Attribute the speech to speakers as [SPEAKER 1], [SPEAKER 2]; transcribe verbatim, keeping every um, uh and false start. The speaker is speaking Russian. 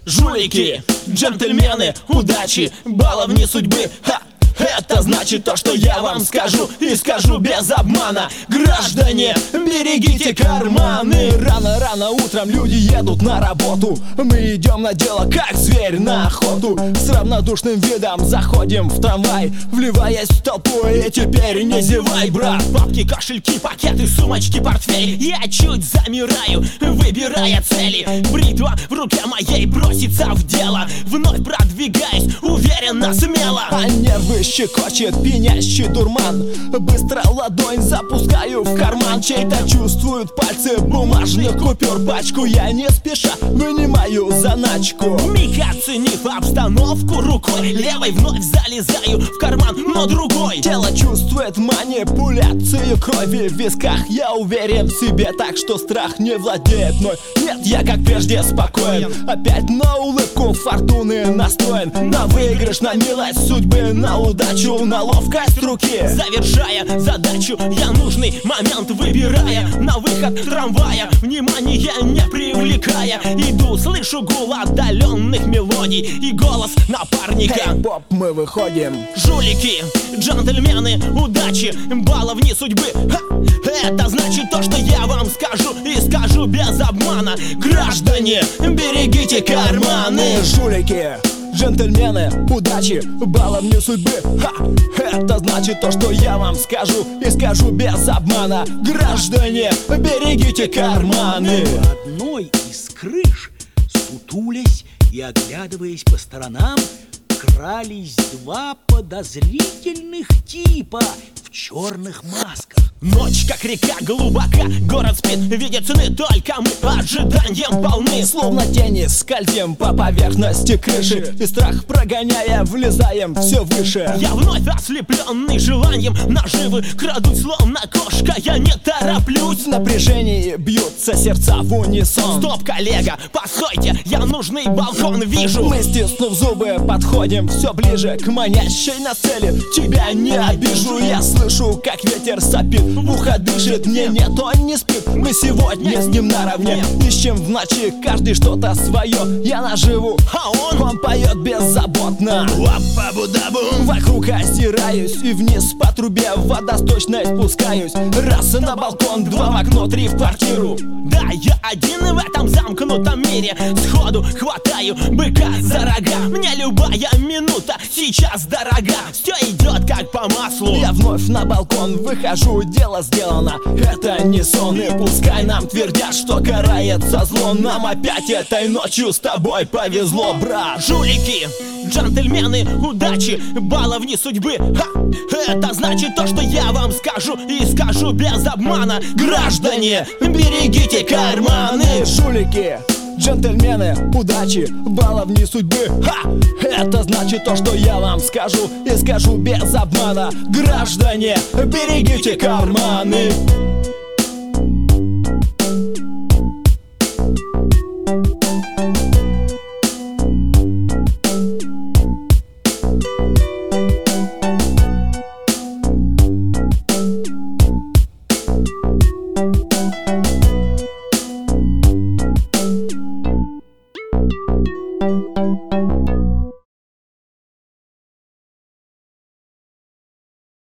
[SPEAKER 1] Жулики, джентльмены, удачи, баловни судьбы. Ха! Это значит то, что я вам скажу, и скажу без обмана. Граждане, берегите карманы. Рано-рано утром люди едут на работу. Мы идем на дело, как зверь на охоту. С равнодушным видом заходим в трамвай, вливаясь в толпу, и теперь не зевай, брат. Папки, кошельки, пакеты, сумочки, портфель. Я чуть замираю, выбирая цели. Бритва в руке моей бросится в дело. Вновь продвигаюсь, уверенно, смело. А нервы щекочет пьянящий дурман. Быстро ладонь запускаю в карман. Чей-то чувствуют пальцы бумажных купюр. Пачку я не спеша вынимаю заначку. Вмиг оценив обстановку рукой левой, вновь залезаю в карман, но другой. Тело чувствует манипуляцию крови в висках. Я уверен в себе так, что страх не владеет мной. Нет, я как прежде спокоен. Опять на улыбку фортуны настроен. На выигрыш, на милость судьбы, на удачу, на ловкость руки. Завершая задачу, я нужный момент выбирая. На выход трамвая, внимание не привлекая. Иду, слышу гул отдаленных мелодий и голос напарника. Эй, Боб, мы выходим. Жулики, джентльмены, удачи, баловни судьбы. Ха! Это значит то, что я вам скажу, и скажу без обмана. Граждане, берегите карманы. Жулики, джентльмены, удачи, баловни судьбы. Ха! Это значит то, что я вам скажу, и скажу без обмана. Граждане, берегите карманы.
[SPEAKER 2] По одной из крыш, сутулясь и оглядываясь по сторонам, крались два подозрительных типа в черных масках.
[SPEAKER 1] Ночь, как река, глубока, город спит, видят сны, только мы ожиданием полны. Словно тени скользим по поверхности крыши, и страх прогоняя, влезаем все выше. Я вновь ослепленный желанием наживы, крадусь словно кошка, я не тороплюсь. В напряжении бьются сердца в унисон. Стоп, коллега, постойте, я нужный балкон вижу. Мы, стиснув зубы, подходим все ближе к манящей на цели. Тебя не обижу, я слышу, как ветер сопит, в ухо дышит, мне нет, он не спит. Мы сегодня с ним наравне, ищем в ночи каждый что-то свое. Я наживу, а он, он поет беззаботно. Вокруг озираюсь и вниз по трубе в водосточной спускаюсь. Раз на балкон, два в окно, три в квартиру. Да, я один в этом замкнутом мире. Сходу хватаю быка за рога. Мне любая минута сейчас дорога. Все идет как по маслу. Я вновь на балкон выхожу, дело сделано. Это не сон, и пускай нам твердят, что карается зло. Нам опять этой ночью с тобой повезло, брат. Жулики, джентльмены, удачи, баловни судьбы. Ха! Это значит то, что я вам скажу, и скажу без обмана. Граждане, берегите карманы. Жулики, джентльмены, удачи, баловни судьбы. Ха! Это значит то, что я вам скажу, и скажу без обмана. Граждане, берегите карманы.